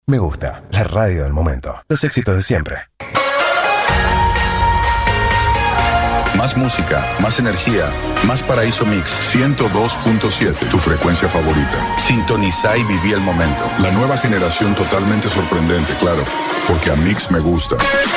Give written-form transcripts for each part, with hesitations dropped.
Me gusta, la radio del momento. Los éxitos de siempre. Más música, más energía, más Paraíso Mix 102.7, tu frecuencia favorita. Sintoniza y viví el momento. La nueva generación totalmente sorprendente, claro, porque a Mix me gusta.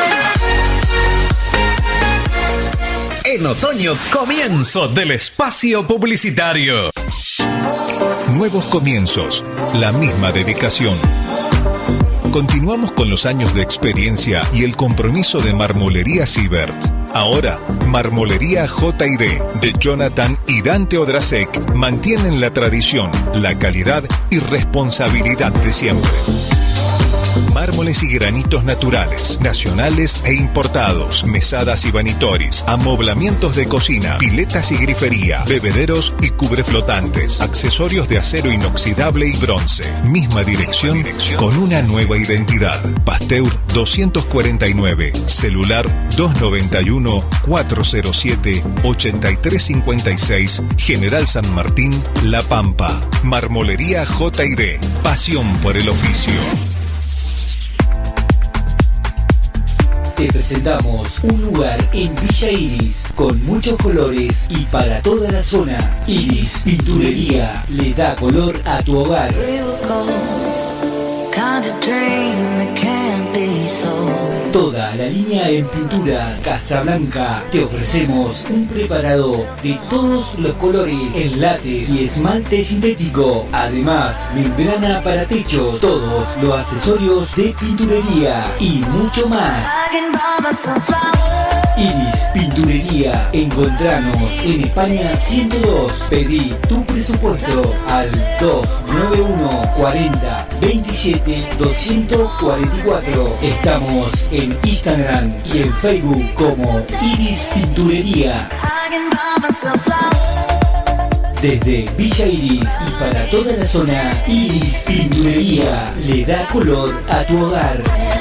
En otoño, comienzo del espacio publicitario. Nuevos comienzos, la misma dedicación. Continuamos con los años de experiencia y el compromiso de Marmolería Siebert. Ahora, Marmolería J&D de Jonathan y Dante Odrasek mantienen la tradición, la calidad y responsabilidad de siempre. Mármoles y granitos naturales, nacionales e importados, mesadas y vanitoris, amoblamientos de cocina, piletas y grifería, bebederos y cubreflotantes, accesorios de acero inoxidable y bronce. Misma dirección con una nueva identidad. Pasteur 249, celular 291-407-8356, General San Martín, La Pampa. Marmolería J&D, pasión por el oficio. Te presentamos un lugar en Villa Iris con muchos colores y para toda la zona. Iris Pinturería le da color a tu hogar. Toda la línea en pintura Casablanca. Te ofrecemos un preparado de todos los colores en látex y esmalte sintético. Además, membrana para techo, todos los accesorios de pinturería y mucho más. Iris Pinturería. Encontranos en España 102. Pedí tu presupuesto al 291 40 27 244. Estamos en Instagram y en Facebook como Iris Pinturería. Desde Villa Iris y para toda la zona, Iris Pinturería le da color a tu hogar.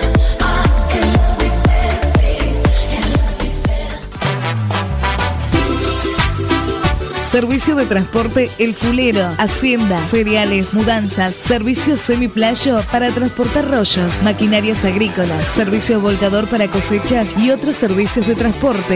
Servicio de transporte El Fulero, hacienda, cereales, mudanzas, servicio semiplayo para transportar rollos, maquinarias agrícolas, servicio volcador para cosechas y otros servicios de transporte.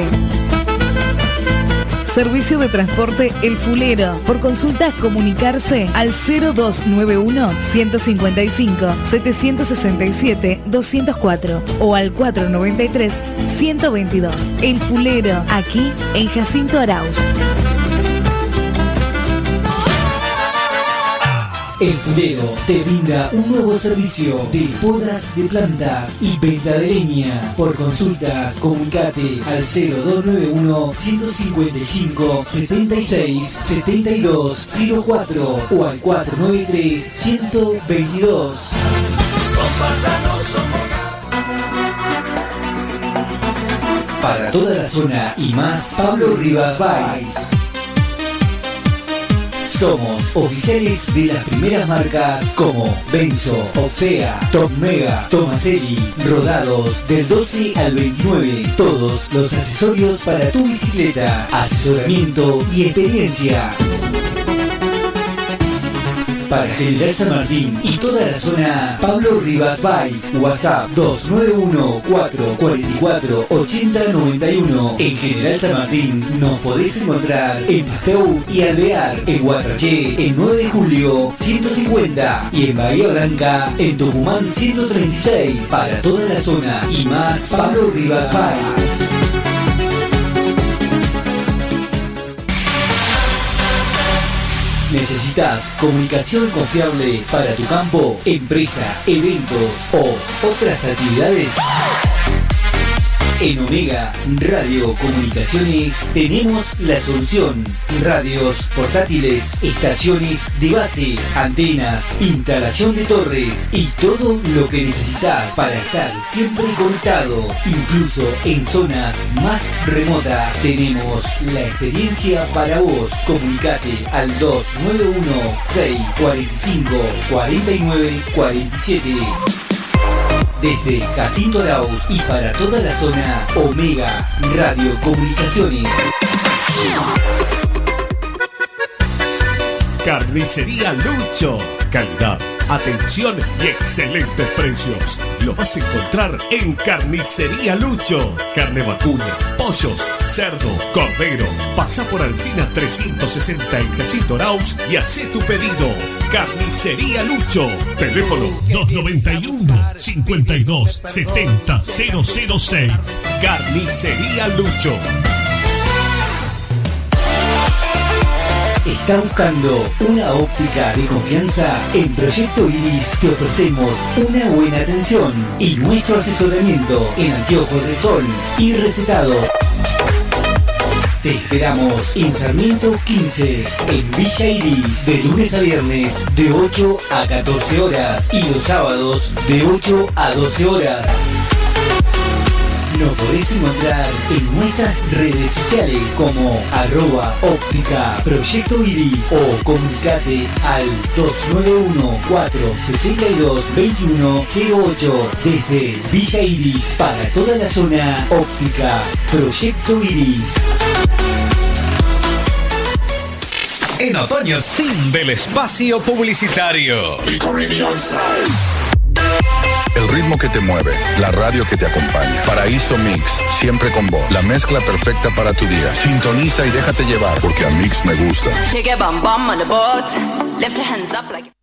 Servicio de transporte El Fulero. Por consultas comunicarse al 0291 155 767 204 o al 493 122. El Fulero, aquí en Jacinto Arauz. El Fulero te brinda un nuevo servicio de podas de plantas y venta de leña. Por consultas, comunicate al 0291 155 76 72 04 o al 493 122. Para toda la zona y más, Pablo Rivas Valls. Somos oficiales de las primeras marcas como Benzo, Oxea, Top Mega, Tomaselli, rodados del 12 al 29. Todos los accesorios para tu bicicleta, asesoramiento y experiencia. Para General San Martín y toda la zona, Pablo Rivas Valls, WhatsApp 291-444-8091. En General San Martín nos podés encontrar en Pascau y Alvear, en Guatraché, en 9 de julio 150 y en Bahía Blanca, en Tucumán 136. Para toda la zona y más, Pablo Rivas Valls. ¿Necesitas comunicación confiable para tu campo, empresa, eventos o otras actividades? En Omega Radio Comunicaciones tenemos la solución. Radios portátiles, estaciones de base, antenas, instalación de torres y todo lo que necesitas para estar siempre conectado. Incluso en zonas más remotas tenemos la experiencia para vos. Comunicate al 291-645-4947. Desde Jacinto Arauz y para toda la zona, Omega Radio Comunicaciones. Carnicería Lucho. Calidad, atención y excelentes precios. Lo vas a encontrar en Carnicería Lucho. Carne vacuna, pollos, cerdo, cordero. Pasa por Alsina 360 en Jacinto Arauz y hacé tu pedido. Carnicería Lucho. Teléfono 291-52-70-006. Carnicería Lucho. ¿Está buscando una óptica de confianza? En Proyecto Iris te ofrecemos una buena atención y nuestro asesoramiento en anteojos de sol y recetado. Te esperamos en Sarmiento 15, en Villa Iris, de lunes a viernes de 8 a 14 horas y los sábados de 8 a 12 horas. Nos podés encontrar en nuestras redes sociales como @óptica Proyecto Iris o comunicate al 291-462-2108 desde Villa Iris para toda la zona. Óptica Proyecto Iris. En otoño, fin del espacio publicitario. El ritmo que te mueve, la radio que te acompaña. Paraíso Mix, siempre con vos. La mezcla perfecta para tu día. Sintoniza y déjate llevar, porque a Mix me gusta. Shake it, bum bum on the boat. Lift your hands up like